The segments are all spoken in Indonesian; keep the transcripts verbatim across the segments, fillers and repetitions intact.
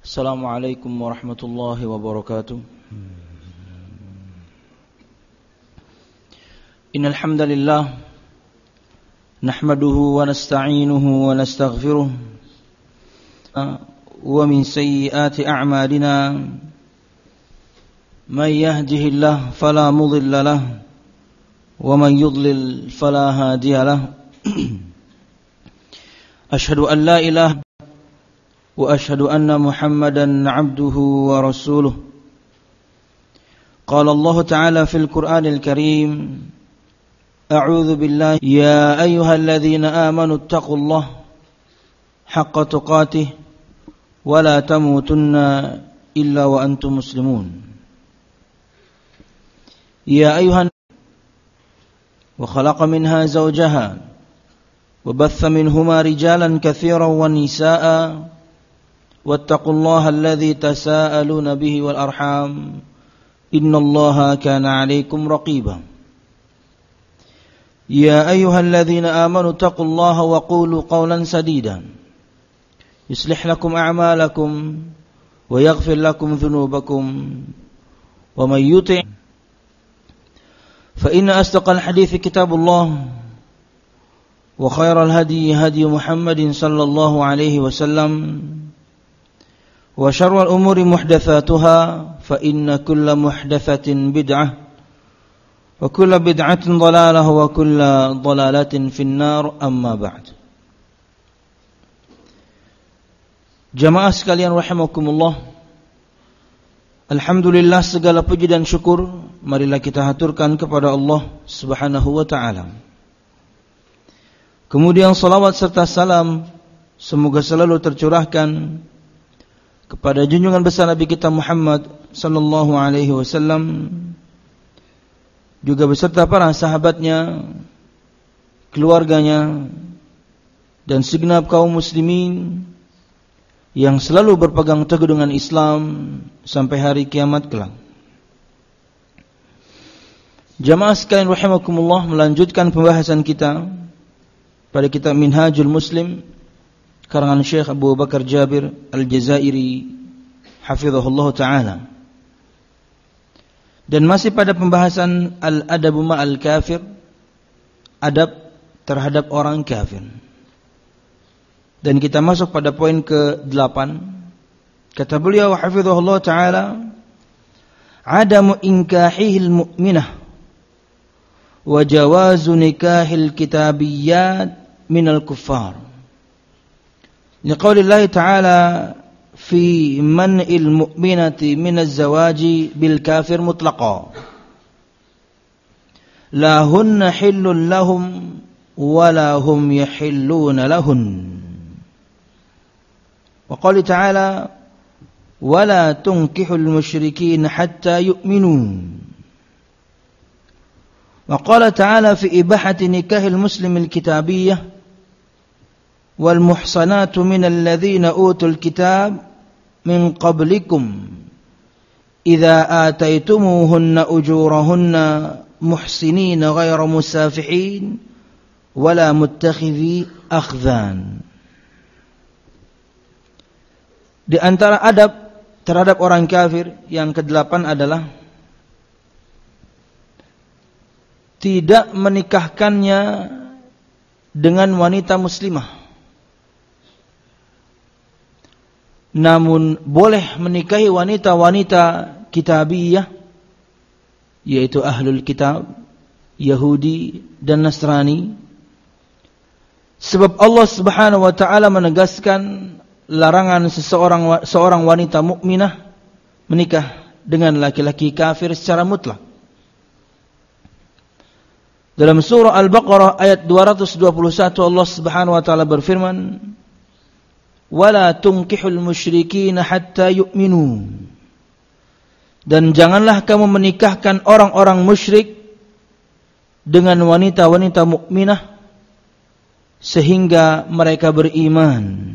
Assalamualaikum warahmatullahi wabarakatuh. Innal hamdalillah nahmaduhu wa nasta'inuhu wa nastaghfiruh wa min sayyiati a'malina man yahdihillahu fala mudilla lahu wa man yudlil fala hadiya lahu. Ashhadu an la ilaha وأشهد أن محمدا عبده ورسوله. قال الله تعالى في القرآن الكريم أعوذ بالله يا أيها الذين آمنوا اتقوا الله حق تقاته ولا تموتن إلا وأنتم مسلمون. يا أيها وخلق منها زوجها وبث منهما رجالا كثيرا ونساء واتقوا الله الذي تساءلون به والأرحام إن الله كان عليكم رقيبا. يا أيها الذين آمنوا اتقوا الله وقولوا قولا سديدا يصلح لكم أعمالكم ويغفر لكم ذنوبكم ومن يطع فإن أصدق الحديث كتاب الله وخير الهدي هدي محمد صلى الله عليه وسلم وشر الأمور محدثاتها فإن كل محدثة بدعة وكل بدعة ضلالة وكل ضلالة في النار أما بعد. Jamaah sekalian rahimakumullah, alhamdulillah segala puji dan syukur marilah kita haturkan kepada Allah Subhanahu wa taala. Kemudian salawat serta salam semoga selalu tercurahkan kepada junjungan besar Nabi kita Muhammad sallallahu alaihi wasallam, juga beserta para sahabatnya, keluarganya, dan segenap kaum muslimin yang selalu berpegang teguh dengan Islam sampai hari kiamat kelak. Jamaah sekalian rahimakumullah, melanjutkan pembahasan kita pada kitab Minhajul Muslim karangan Syekh Abu Bakar Jabir Al-Jazairi hafizahullah ta'ala. Dan masih pada pembahasan Al-Adabu Ma'al Kafir, adab terhadap orang kafir. Dan kita masuk pada poin ke delapan. Kata beliau hafizahullah ta'ala, adamu inkahihil mu'minah wa jawazu nikahil kitabiyyat minal kuffar. لقول الله تعالى في منع المؤمنة من الزواج بالكافر مطلقا لا هن حل لهم ولا هم يحلون لهن. وقال تعالى ولا تنكحوا المشركين حتى يؤمنوا. وقال تعالى في إباحة نكاح المسلم الكتابية والمحصنات من الذين أوتوا الكتاب من قبلكم إذا آتيتموهن أجورهن محسنين غير مسافحين ولا متخذي أخذان. Di antara adab terhadap orang kafir yang kedelapan adalah tidak menikahkannya dengan wanita muslimah, namun boleh menikahi wanita-wanita kitabiyah, yaitu ahlul kitab, Yahudi dan Nasrani. Sebab Allah Subhanahu wa taala menegaskan larangan seseorang seorang wanita mukminah menikah dengan laki-laki kafir secara mutlak. Dalam surah Al-Baqarah ayat dua ratus dua puluh satu Allah Subhanahu wa taala berfirman, wala tunkihul musyrikin hatta yu'minu. Dan janganlah kamu menikahkan orang-orang musyrik dengan wanita-wanita mukminah sehingga mereka beriman.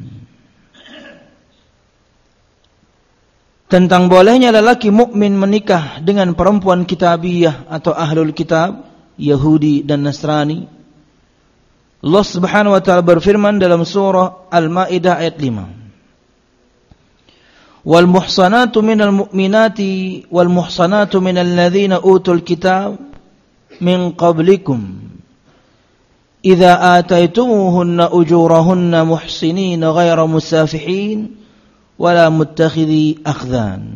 Tentang bolehnya lelaki mukmin menikah dengan perempuan kitabiyah atau ahlul kitab, Yahudi dan Nasrani, Allah Subhanahu wa taala berfirman dalam surah Al-Maidah ayat lima. Wal muhsanatu minal mu'minati wal muhsanatu minal ladzina utul kitab min qablikum idza ataitumuhunna ujurahunna muhsinina ghaira musafihin wala muttakhidhi akhdan.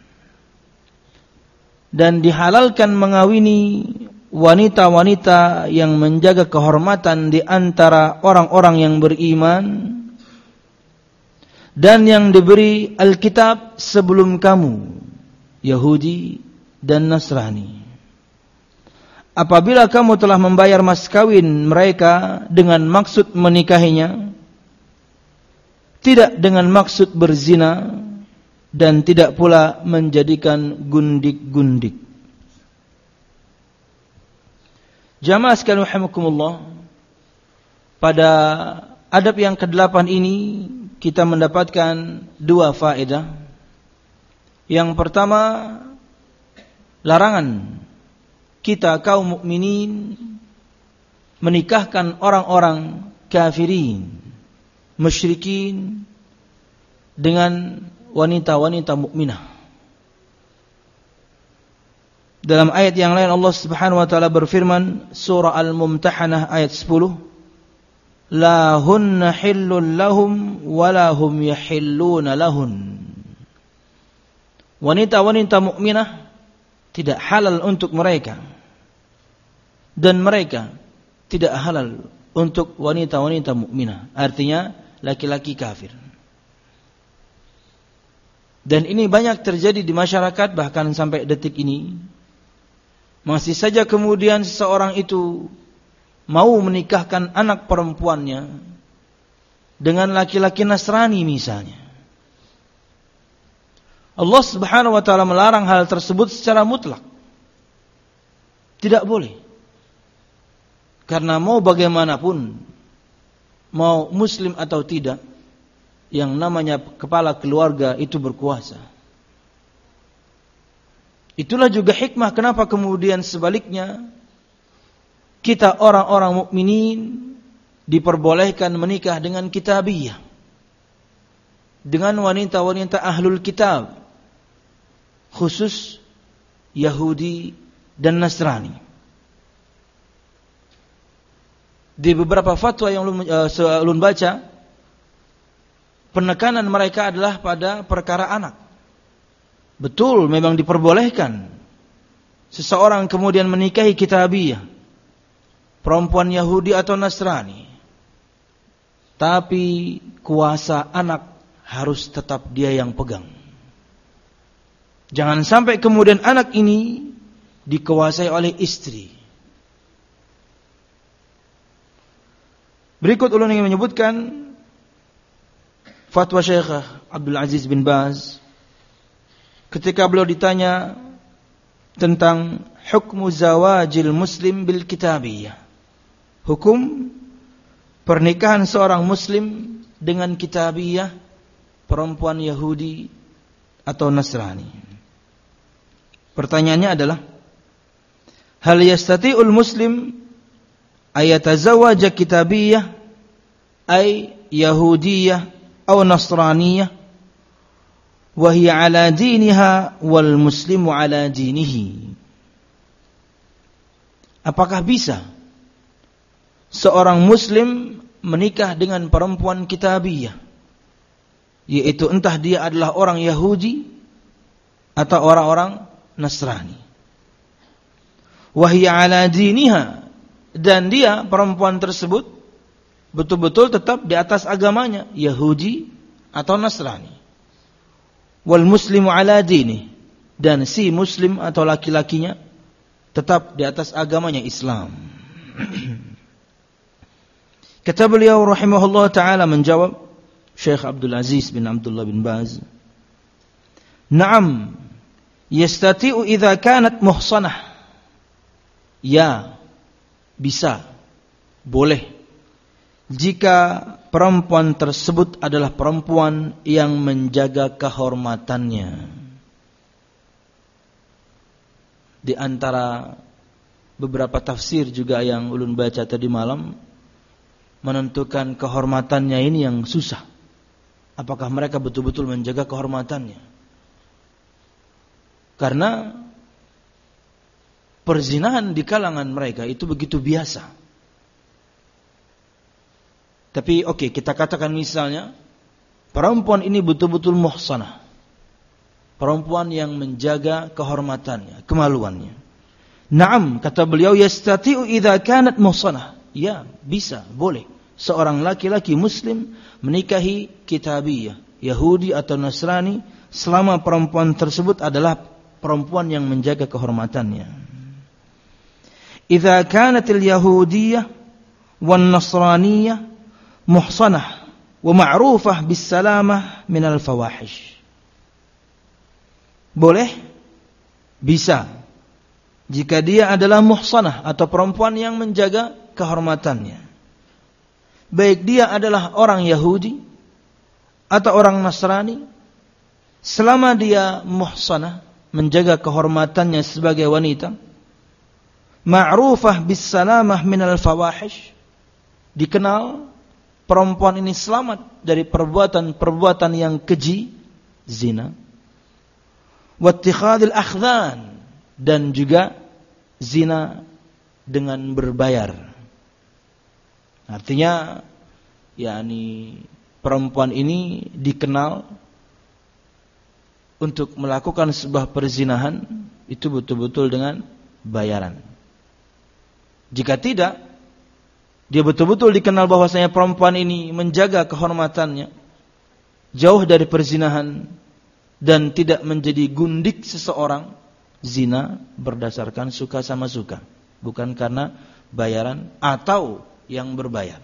Dan dihalalkan mengawini wanita-wanita yang menjaga kehormatan di antara orang-orang yang beriman dan yang diberi Alkitab sebelum kamu, Yahudi dan Nasrani. Apabila kamu telah membayar mas kawin mereka dengan maksud menikahinya, tidak dengan maksud berzina, dan tidak pula menjadikan gundik-gundik. Jamaah sekalian rahimakumullah, pada adab yang kedelapan ini kita mendapatkan dua faedah. Yang pertama, larangan kita kaum mukminin menikahkan orang-orang kafirin, musyrikin dengan wanita-wanita mukminah. Dalam ayat yang lain Allah Subhanahu wa taala berfirman, surah Al-Mumtahanah ayat sepuluh, la hunna hillun lahum wala hum yahilluna lahun. Wanita-wanita mukminah tidak halal untuk mereka dan mereka tidak halal untuk wanita-wanita mukminah, artinya laki-laki kafir. Dan ini banyak terjadi di masyarakat, bahkan sampai detik ini masih saja kemudian seseorang itu mau menikahkan anak perempuannya dengan laki-laki Nasrani misalnya. Allah Subhanahu wa taala melarang hal tersebut secara mutlak. Tidak boleh. Karena mau bagaimanapun, mau muslim atau tidak, yang namanya kepala keluarga itu berkuasa. Itulah juga hikmah kenapa kemudian sebaliknya kita orang-orang mukminin diperbolehkan menikah dengan kitabiyah, dengan wanita-wanita ahlul kitab, khusus Yahudi dan Nasrani. Di beberapa fatwa yang ulun, uh, ulun baca, penekanan mereka adalah pada perkara anak. Betul, memang diperbolehkan seseorang kemudian menikahi kitabiyah, perempuan Yahudi atau Nasrani, tapi kuasa anak harus tetap dia yang pegang. Jangan sampai kemudian anak ini dikuasai oleh istri. Berikut ulun ingin menyebutkan fatwa Syekh Abdul Aziz bin Baz ketika beliau ditanya tentang hukmu zawajil muslim bil kitabiyah, hukum pernikahan seorang muslim dengan kitabiyah, perempuan Yahudi atau Nasrani. Pertanyaannya adalah, hal yastati'ul muslim ayatazawaja kitabiyah ay yahudiyah atau nasraniyah wa hiya ala diniha wal muslimu ala dinihi? Apakah bisa seorang muslim menikah dengan perempuan kitabiyah, yaitu entah dia adalah orang Yahudi atau orang-orang Nasrani, wa hiya ala diniha, dan dia perempuan tersebut betul-betul tetap di atas agamanya, Yahudi atau Nasrani. Wal muslimu ala dini, dan si muslim atau laki-lakinya tetap di atas agamanya Islam. Kata beliau rahimahullah ta'ala menjawab, Syekh Abdul Aziz bin Abdullah bin Baz, na'am yastati'u idza kanat muhsanah. Ya, bisa, boleh jika perempuan tersebut adalah perempuan yang menjaga kehormatannya. Di antara beberapa tafsir juga yang ulun baca tadi malam, menentukan kehormatannya ini yang susah. apakah mereka betul-betul menjaga kehormatannya. Karena perzinahan di kalangan mereka itu begitu biasa. Tapi oke, okay, kita katakan misalnya perempuan ini betul-betul muhsanah. Perempuan yang menjaga kehormatannya, kemaluannya. Naam, kata beliau, yastati'u idza kanat muhsanah. Ya, bisa, boleh. Seorang laki-laki muslim menikahi kitabiyah, Yahudi atau Nasrani, selama perempuan tersebut adalah perempuan yang menjaga kehormatannya. Idza kanatil yahudiyah wan nasraniyah muhsanah wa ma'rufah bis salamah minal fawahish. Boleh, bisa, jika dia adalah muhsanah atau perempuan yang menjaga kehormatannya. Baik dia adalah orang Yahudi atau orang Nasrani, selama dia muhsanah, menjaga kehormatannya sebagai wanita, ma'rufah bis salamah minal fawahish, dikenal perempuan ini selamat dari perbuatan-perbuatan yang keji, zina, wattikhadil akhdhan, dan juga zina dengan berbayar. Artinya, yakni perempuan ini dikenal untuk melakukan sebuah perzinahan itu betul-betul dengan bayaran. Jika tidak, dia betul-betul dikenal bahwasanya perempuan ini menjaga kehormatannya, jauh dari perzinahan, dan tidak menjadi gundik seseorang, zina berdasarkan suka sama suka, bukan karena bayaran atau yang berbayar.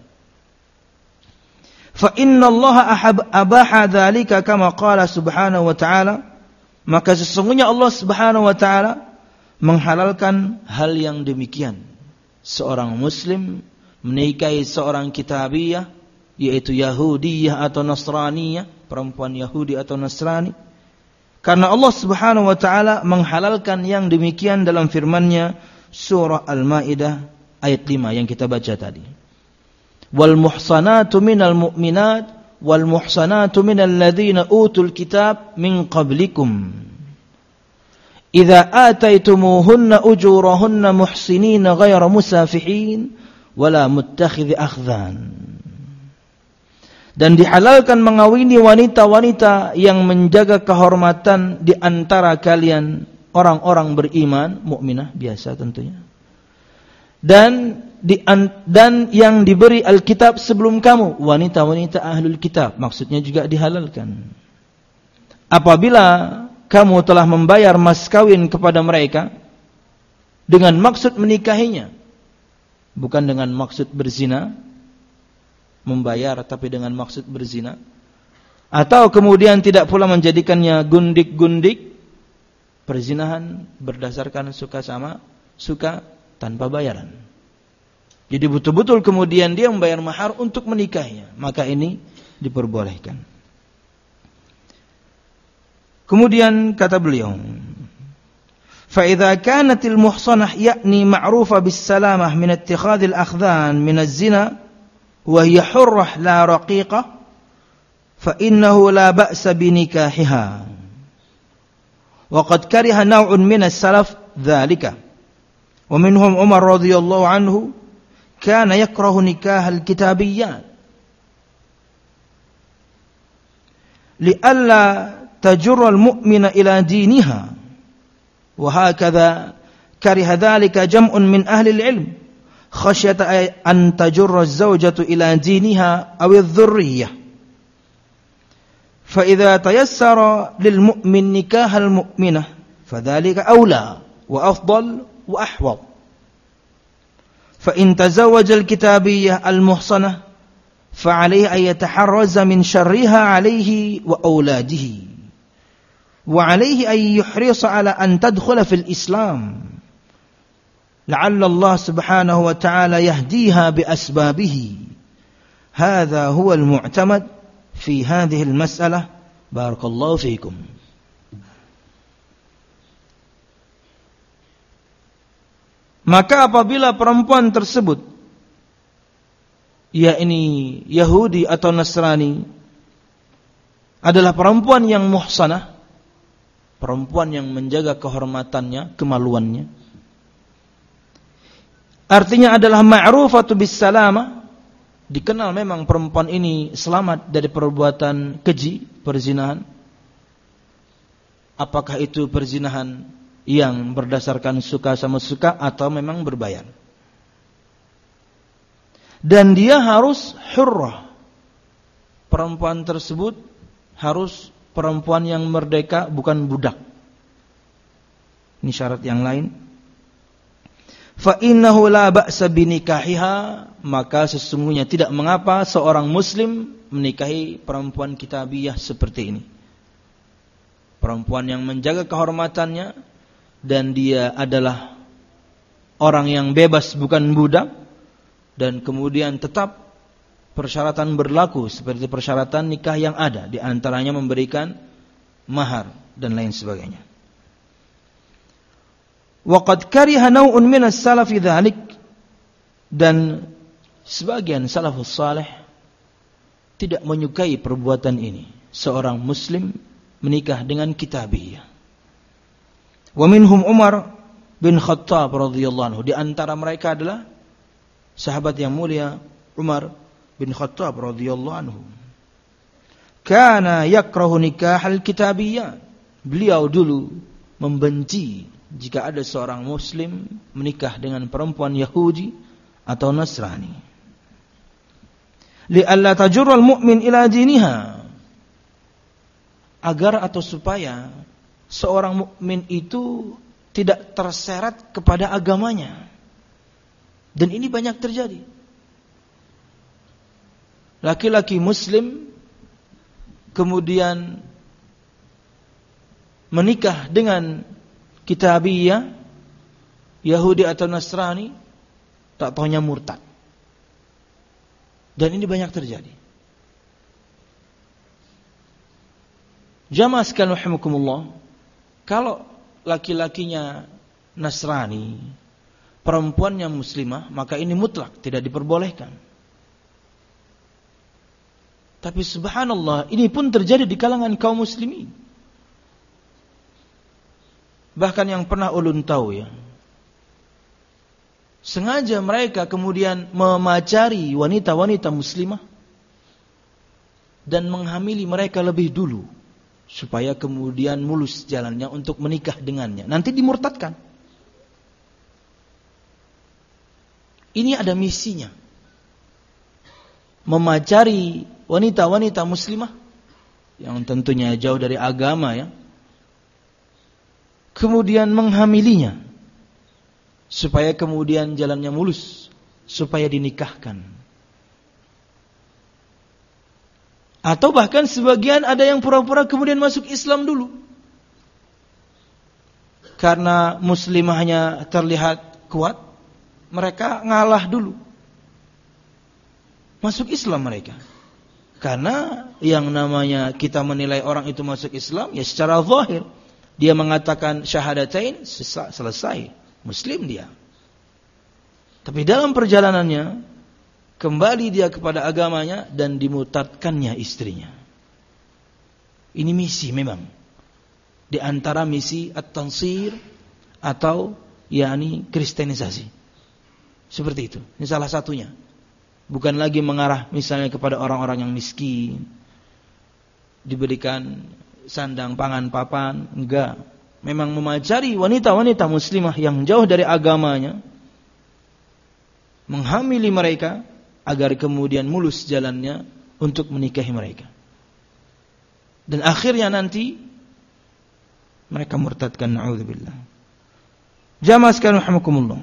Fa inna Allah abaha dzalika kama qala subhanahu wa ta'ala, maka sesungguhnya Allah subhanahu wa ta'ala menghalalkan hal yang demikian. Seorang muslim menikahi seorang kitabiyah, yaitu Yahudiyah atau Nasraniyah, perempuan Yahudi atau Nasrani, karena Allah subhanahu wa ta'ala menghalalkan yang demikian dalam firman-Nya surah Al-Maidah ayat lima yang kita baca tadi. Wal muhsanatu minal mu'minat wal muhsanatu minal ladzina utul kitab min qablikum idza ataitumuhunna ujurahunna muhsinina ghayra musafihin wala muttakhidhi akhdhan. Dan dihalalkan mengawini wanita-wanita yang menjaga kehormatan di antara kalian, orang-orang beriman, mukminah biasa tentunya. Dan di, dan yang diberi Alkitab sebelum kamu, wanita-wanita ahlul kitab, maksudnya juga dihalalkan. Apabila kamu telah membayar mas kawin kepada mereka dengan maksud menikahinya, bukan dengan maksud berzina, membayar tapi dengan maksud berzina, atau kemudian tidak pula menjadikannya gundik-gundik, perzinahan berdasarkan suka sama suka tanpa bayaran. Jadi betul-betul kemudian dia membayar mahar untuk menikahinya, maka ini diperbolehkan. Kemudian kata beliau, fa idza kanatil muhsanah yakni ma'rufa bis salamah min ittikhadil akhdhan min az-zina وهي حرة لا رقيقة فإنه لا بأس بنكاحها وقد كره نوع من السلف ذلك ومنهم عمر رضي الله عنه كان يكره نكاح الكتابيات لئلا تجر المؤمن إلى دينها وهكذا كره ذلك جمع من أهل العلم خشية أن تجر الزوجة إلى دينها أو الذرية فإذا تيسر للمؤمن نكاح المؤمنة فذلك أولى وأفضل وأحوط فإن تزوج الكتابية المحصنة فعليه أن يتحرز من شرها عليه وأولاده وعليه أن يحرص على أن تدخل في الإسلام لعل الله سبحانه وتعالى يهديها بأسبابه هذا هو المعتمد في هذه المسألة بارك الله فيكم. Maka apabila perempuan tersebut, yakni Yahudi atau Nasrani, adalah perempuan yang muhsanah, perempuan yang menjaga kehormatannya, kemaluannya. Artinya adalah ma'rufatu bis salama, dikenal memang perempuan ini selamat dari perbuatan keji, perzinahan. Apakah itu perzinahan yang berdasarkan suka sama suka atau memang berbayar. Dan dia harus hurrah. Perempuan tersebut harus perempuan yang merdeka, bukan budak. Ini syarat yang lain. Fa innahu la ba'sa binikahiha, maka sesungguhnya tidak mengapa seorang muslim menikahi perempuan kitabiyah seperti ini. Perempuan yang menjaga kehormatannya dan dia adalah orang yang bebas, bukan budak, dan kemudian tetap persyaratan berlaku seperti persyaratan nikah yang ada, di antaranya memberikan mahar dan lain sebagainya. Waqad kariha naw'un minas salafi dzalik, dan sebagian salafus saleh tidak menyukai perbuatan ini, seorang muslim menikah dengan kitabiyah. Wa minhum Umar bin Khattab radhiyallahu anhu, di antara mereka adalah sahabat yang mulia Umar bin Khattab radhiyallahu anhu. Kana yakrahu nikahal kitabiyah, beliau dulu membenci jika ada seorang muslim menikah dengan perempuan Yahudi atau Nasrani. Li'alla tajurral mu'min ila diniha, agar atau supaya seorang mukmin itu tidak terseret kepada agamanya. Dan ini banyak terjadi. Laki-laki muslim kemudian menikah dengan kitabiyah, Yahudi atau Nasrani, tak taunya murtad. Dan ini banyak terjadi. Jamaah sekalian rahimakumullah, kalau laki-lakinya Nasrani, perempuannya muslimah, maka ini mutlak, tidak diperbolehkan. Tapi subhanallah, ini pun terjadi di kalangan kaum muslimin. Bahkan yang pernah ulun tahu ya, sengaja mereka kemudian memacari wanita-wanita muslimah dan menghamili mereka lebih dulu, supaya kemudian mulus jalannya untuk menikah dengannya. Nanti dimurtadkan. Ini ada misinya, memacari wanita-wanita muslimah yang tentunya jauh dari agama ya, kemudian menghamilinya supaya kemudian jalannya mulus, supaya dinikahkan. Atau bahkan sebagian ada yang pura-pura kemudian masuk Islam dulu, karena muslimahnya terlihat kuat, mereka ngalah dulu, masuk Islam mereka. Karena yang namanya kita menilai orang itu masuk Islam ya secara zahir, dia mengatakan syahadatain, selesai, muslim dia. Tapi dalam perjalanannya kembali dia kepada agamanya dan dimurtadkannya istrinya. Ini misi memang, di antara misi at-tansir atau yakni kristenisasi. Seperti itu. Ini salah satunya. Bukan lagi mengarah misalnya kepada orang-orang yang miskin, diberikan sandang, pangan, papan, enggak. Memang memacari wanita-wanita muslimah yang jauh dari agamanya, menghamili mereka agar kemudian mulus jalannya untuk menikahi mereka. Dan akhirnya nanti mereka murtadkan, na'udzubillah. Jamaah sekalian rahimakumullah.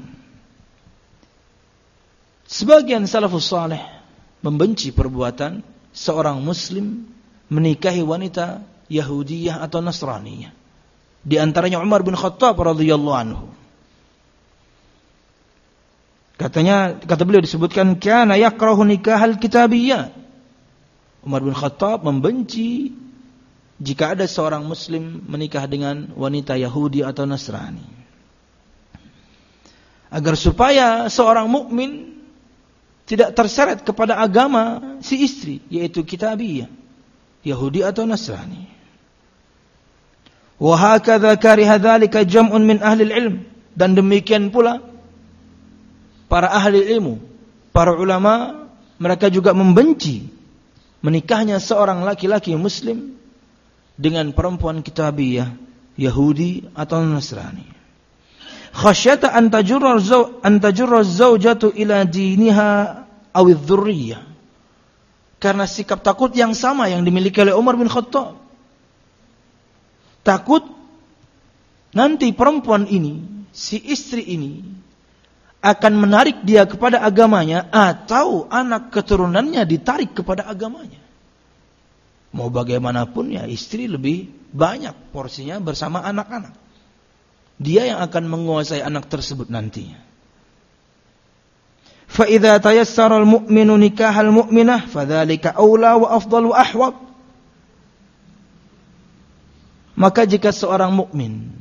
Sebagian salafus saleh membenci perbuatan seorang muslim menikahi wanita Yahudiyah atau Nasraniyah. Di antaranya Umar bin Khattab radhiyallahu anhu. Katanya, kata beliau disebutkan, kana yakrahu nikahal kitabiyah. Umar bin Khattab membenci jika ada seorang muslim menikah dengan wanita Yahudi atau Nasrani. Agar supaya seorang mukmin tidak terseret kepada agama si istri, yaitu kitabiyah. Yahudi atau Nasrani. Wa hakadha kariha dzalika jam'un min ahli ilm, dan demikian pula para ahli ilmu, para ulama, mereka juga membenci menikahnya seorang laki-laki muslim dengan perempuan kitabiyah, Yahudi atau Nasrani. Khasyata an tajurra zaw an tajurra zawjatu ila diniha aw adh-dhurriyyah. Karena sikap takut yang sama yang dimiliki oleh Umar bin Khattab. Takut nanti perempuan ini, si istri ini akan menarik dia kepada agamanya, atau anak keturunannya ditarik kepada agamanya. Mau bagaimanapun ya, istri lebih banyak porsinya bersama anak-anak. Dia yang akan menguasai anak tersebut nantinya. Fa idza tayassara al-mu'minu nikahal mu'minah fadzalika aula wa afdal wa ahwat. Maka jika seorang mukmin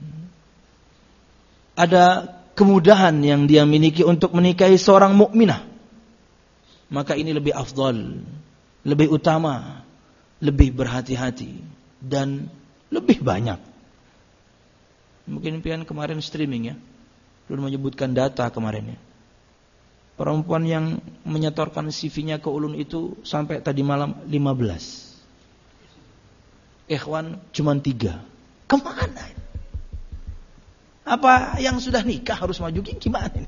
ada kemudahan yang dia miliki untuk menikahi seorang mukminah, maka ini lebih afdal, lebih utama, lebih berhati-hati, dan lebih banyak. Mungkin pian kemarin streaming ya, belum menyebutkan data kemarin ya. Perempuan yang menyetorkan C V-nya ke Ulun itu sampai tadi malam lima belas. Ikhwan cuma tiga. Kemana? Apa yang sudah nikah harus maju gimana ini?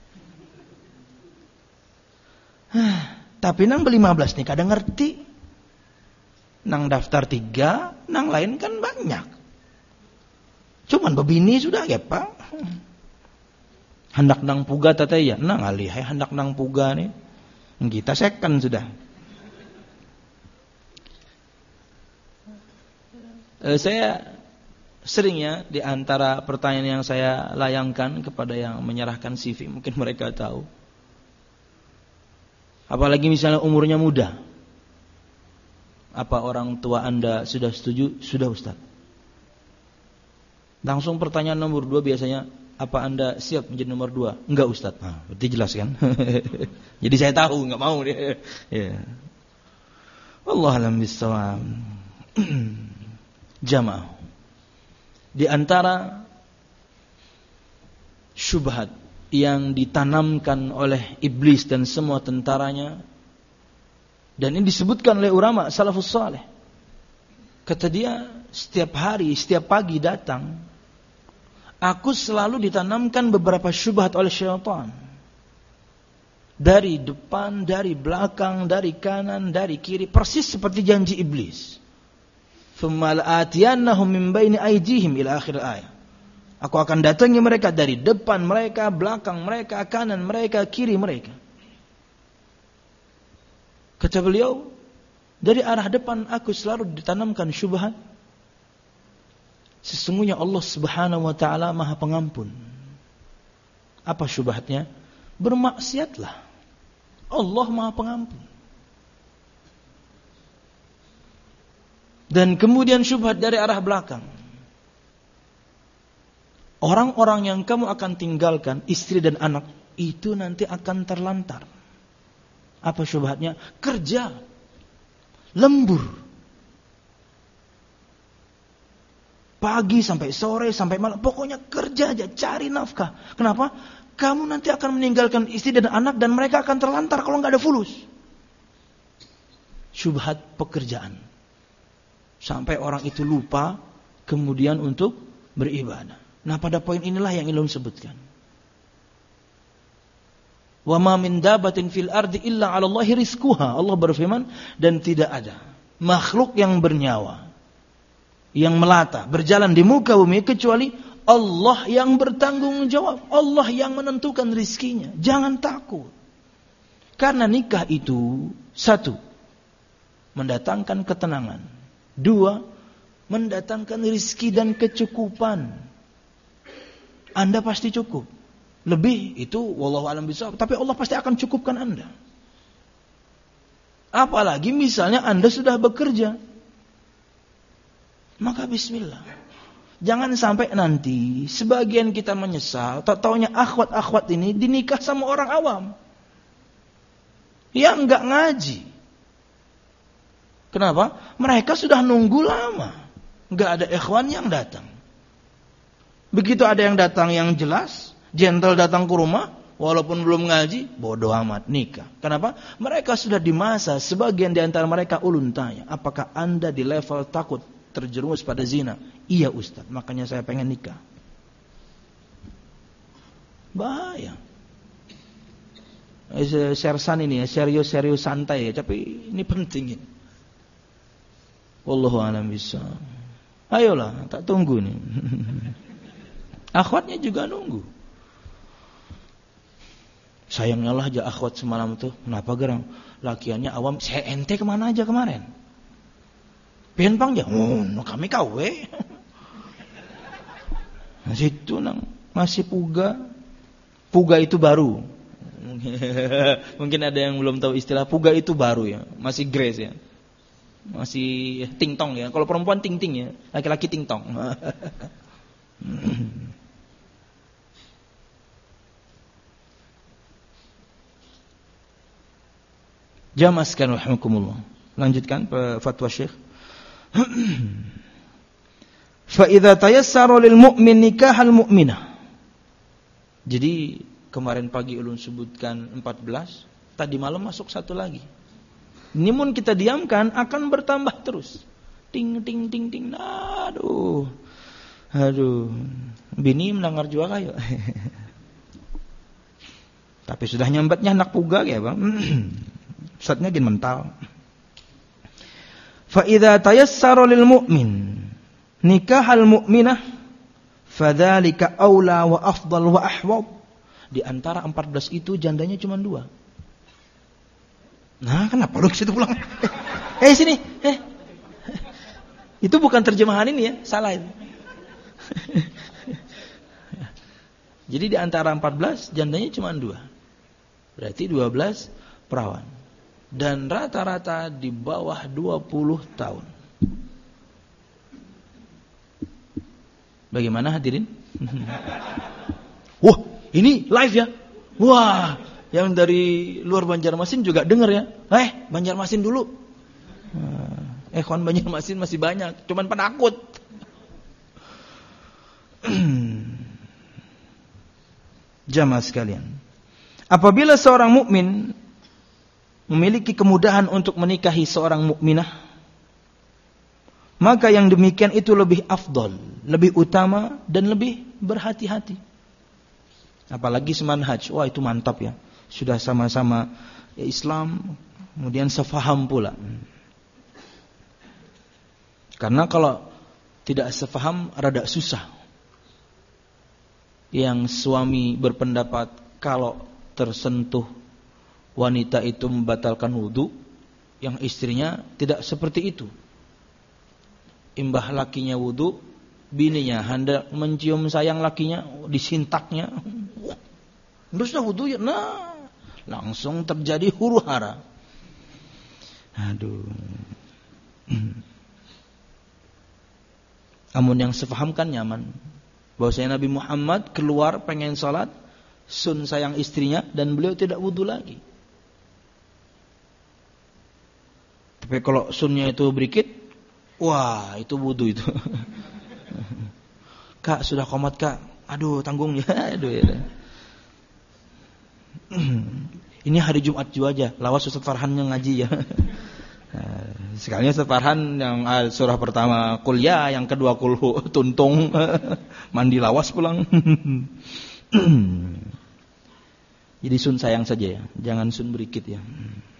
Tapi nang lima belas nih kadang ngerti. Nang daftar tiga, nang lain kan banyak. Cuman bebini sudah ya Pak. Hendak nang puga tata ya, nang alihai hendak nang puga nih. Kita second sudah. Eh, saya sering ya di antara pertanyaan yang saya layangkan kepada yang menyerahkan C V, mungkin mereka tahu. Apalagi misalnya umurnya muda. Apa orang tua Anda sudah setuju? Sudah Ustaz. Langsung pertanyaan nomor dua biasanya, apa Anda siap menjadi nomor dua? Enggak Ustaz. Nah, berarti jelas kan? Jadi saya tahu enggak mau dia. Ya. Wallahu a'lam bissawab. Jamaah. Di antara syubhat yang ditanamkan oleh iblis dan semua tentaranya, dan ini disebutkan oleh ulama salafus saleh. Kata dia, setiap hari, setiap pagi datang, aku selalu ditanamkan beberapa syubhat oleh syaitan. Dari depan, dari belakang, dari kanan, dari kiri, persis seperti janji iblis. Thumma la'atiyannahum min baini aydihim ila akhir ayat. Aku akan datangi mereka dari depan mereka, belakang mereka, kanan mereka, kiri mereka. Kata beliau, dari arah depan aku selalu ditanamkan syubhat. Sesungguhnya Allah Subhanahu wa taala Maha Pengampun. Apa syubhatnya? Bermaksiatlah. Allah Maha Pengampun. Dan kemudian syubhat dari arah belakang. Orang-orang yang kamu akan tinggalkan, istri dan anak, itu nanti akan terlantar. Apa syubhatnya? Kerja. Lembur. Pagi sampai sore, sampai malam. Pokoknya kerja aja, cari nafkah. Kenapa? Kamu nanti akan meninggalkan istri dan anak, dan mereka akan terlantar kalau nggak ada fulus. Syubhat pekerjaan. Sampai orang itu lupa kemudian untuk beribadah. Nah, pada poin inilah yang Ilham sebutkan. Wa ma min dabatin fil ardi illa 'ala Allahi rizquha. Allah berfirman, dan tidak ada makhluk yang bernyawa, yang melata, berjalan di muka bumi kecuali Allah yang bertanggung jawab. Allah yang menentukan rizkinya. Jangan takut. Karena nikah itu, satu, mendatangkan ketenangan. Dua, mendatangkan rizki dan kecukupan. Anda pasti cukup. Lebih itu wallahu a'lam bishawab, tapi Allah pasti akan cukupkan Anda. Apalagi misalnya Anda sudah bekerja, maka bismillah. Jangan sampai nanti sebagian kita menyesal, tak taunya akhwat-akhwat ini dinikah sama orang awam yang enggak ngaji. Kenapa? Mereka sudah nunggu lama. Nggak ada ikhwan yang datang. Begitu ada yang datang yang jelas, gentle datang ke rumah, walaupun belum ngaji, bodoh amat, nikah. Kenapa? Mereka sudah di masa, sebagian di antara mereka ulun tanya, apakah anda di level takut terjerumus pada zina? Iya Ustaz, makanya saya pengen nikah. Bahaya. Sersan ini ya, serius-serius santai ya, tapi ini penting ini. Wallahu a'lam bishawab. Ayolah, tak tunggu nih. Akhwatnya juga nunggu. Sayangnya lah aja akhwat semalam tuh. Kenapa gerang? Lakiannya awam. Saya ente kemana aja kemarin? Pienpang ya? Oh, no kami kawe. Nah, situ nang masih puga. Puga itu baru. Mungkin ada yang belum tahu istilah puga itu baru ya. Masih grace ya. Masih ting-tong ya. Kalau perempuan ting-ting ya. Laki-laki ting-tong. Jamaskan rahimakumullah. Lanjutkan fatwa Syekh. Fa idza tayassara lil mu'min nikahal mu'minah. Jadi kemarin pagi ulun sebutkan empat belas, tadi malam masuk satu lagi. Ini mun kita diamkan akan bertambah terus. Ting ting ting ting. Aduh. Aduh. Bini mendengar juga kayo. Tapi sudah nyambatnya anak puga ya, Bang. Ustadznya gini mental. Fa idza tayassara lil mu'min nikahal mu'minah fadzalika aula wa afdal wa ahwad. Di antara empat belas itu jandanya cuma dua. Nah, kenapa lu ke situ pulang? Eh, sini. Eh. Itu bukan terjemahan ini ya, salah itu. Jadi di antara empat belas jandanya cuma dua. Berarti dua belas perawan. Dan rata-rata di bawah dua puluh tahun. Bagaimana hadirin? Wah, ini live ya? Wah, yang dari luar Banjarmasin juga dengar ya? Eh, Banjarmasin dulu. Eh, kawan Banjarmasin masih banyak, cuman penakut. Jamaah sekalian, apabila seorang mukmin memiliki kemudahan untuk menikahi seorang mukminah, maka yang demikian itu lebih afdal, lebih utama dan lebih berhati-hati. Apalagi semanhaj, wah itu mantap ya. Sudah sama-sama ya Islam, kemudian sefaham pula. Karena kalau tidak sefaham rada susah. Yang suami berpendapat kalau tersentuh wanita itu membatalkan wudu, yang istrinya tidak seperti itu. Imbah lakinya wudu, bininya hendak mencium sayang lakinya, disintaknya. Terus dah wudu ya, nah langsung terjadi huru hara. Aduh. Amun yang sefaham kan nyaman. Bahwasanya Nabi Muhammad keluar pengen salat, sun sayang istrinya dan beliau tidak wudu lagi. Tapi kalau sunnya itu berikit, wah itu wudu itu. Kak sudah komat kak, aduh tanggungnya, aduh ya. Ini hari Jumat juga aja, lawas Ustaz Farhan yang ngaji ya. Sekalinya Ustaz Farhan yang surah pertama kuliah, yang kedua kulhu tuntung, mandi lawas pulang. Jadi sun sayang saja ya, jangan sun berikit ya.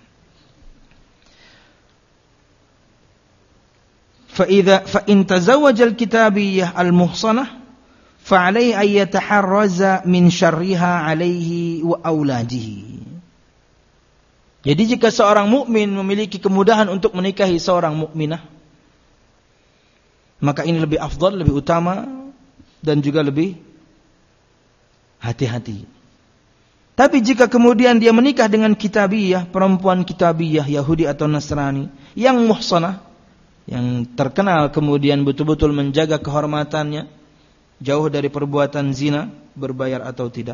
فإذا فإن تزوج الكتابية المحصنة فعليه أن يتحرز من شرها عليه وأولاده. Jadi jika seorang mukmin memiliki kemudahan untuk menikahi seorang mukminah, maka ini lebih afdal, lebih utama dan juga lebih hati-hati. Tapi jika kemudian dia menikah dengan kitabiyah, perempuan kitabiyah Yahudi atau Nasrani yang muhsanah, yang terkenal kemudian betul-betul menjaga kehormatannya, jauh dari perbuatan zina, berbayar atau tidak,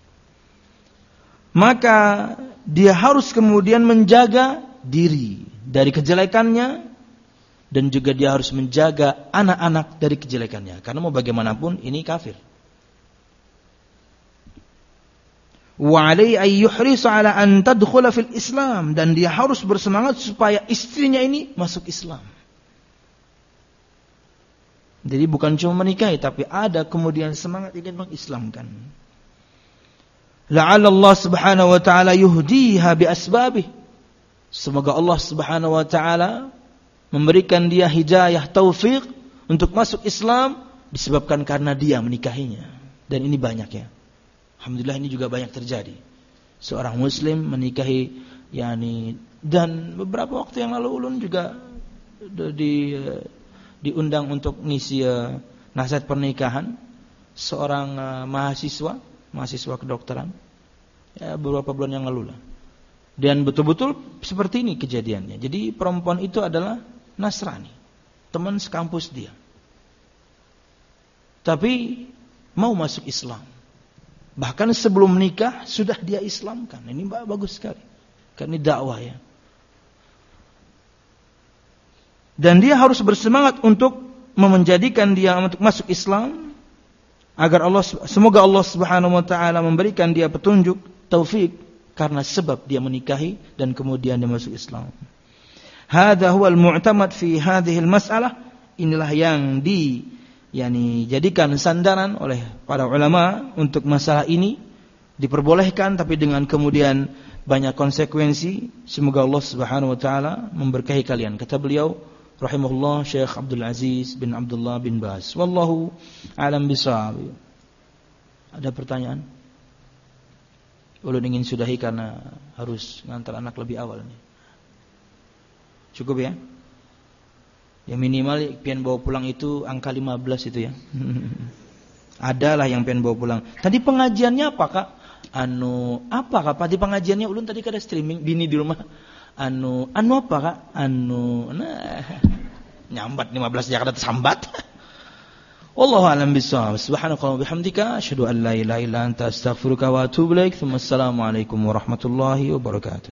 maka dia harus kemudian menjaga diri dari kejelekannya, dan juga dia harus menjaga anak-anak dari kejelekannya. Karena mau bagaimanapun ini kafir. Wa alaihi ay yuhris ala an tadkhula fil Islam, dan dia harus bersemangat supaya istrinya ini masuk Islam. Jadi bukan cuma menikahi, tapi ada kemudian semangat ingin mengislamkan. La'alla Allah Subhanahu wa taala yuhdiha bi asbabih. Semoga Allah Subhanahu wa taala memberikan dia hidayah taufik untuk masuk Islam disebabkan karena dia menikahinya. Dan ini banyak ya. Alhamdulillah ini juga banyak terjadi. Seorang muslim menikahi yakni, dan beberapa waktu yang lalu ulun juga di diundang untuk ngisi uh, nasihat pernikahan seorang uh, mahasiswa, mahasiswa kedokteran. Ya, beberapa bulan yang lalu lah. Dan betul-betul seperti ini kejadiannya. Jadi perempuan itu adalah Nasrani, teman sekampus dia. Tapi mau masuk Islam. Bahkan sebelum menikah sudah dia Islamkan. Ini bagus sekali. Karena ini dakwah ya. Dan dia harus bersemangat untuk menjadikan dia untuk masuk Islam, agar Allah, semoga Allah Subhanahu wa taala memberikan dia petunjuk, taufik, karena sebab dia menikahi dan kemudian dia masuk Islam. Hadza huwal mu'tamad fi hadhihi al-mas'alah. Inilah yang di yakni jadikan sandaran oleh para ulama untuk masalah ini. Diperbolehkan tapi dengan kemudian banyak konsekuensi. Semoga Allah Subhanahu wa taala memberkahi kalian. Kata beliau rahimahullah Syekh Abdul Aziz bin Abdullah bin Baz. Wallahu a'lam bishawab. Ada pertanyaan? Ulun ingin sudahi karena harus ngantar anak lebih awal nih. Cukup ya? Ya minimal pian bawa pulang itu angka lima belas itu ya. Adalah yang pian bawa pulang. Tadi pengajiannya apa Kak? Anu apa Kak? Tadi pengajiannya ulun tadi kada streaming bini di rumah. Anu anu apa Kak? Anu nah nyambat lima belas ya kada tersambat. Wallahu a'lam bishawab. Subhanakallahumma bihamdika asyhadu an la ilaha illa anta astaghfiruka wa atubu ilaik. Assalamualaikum warahmatullahi wabarakatuh.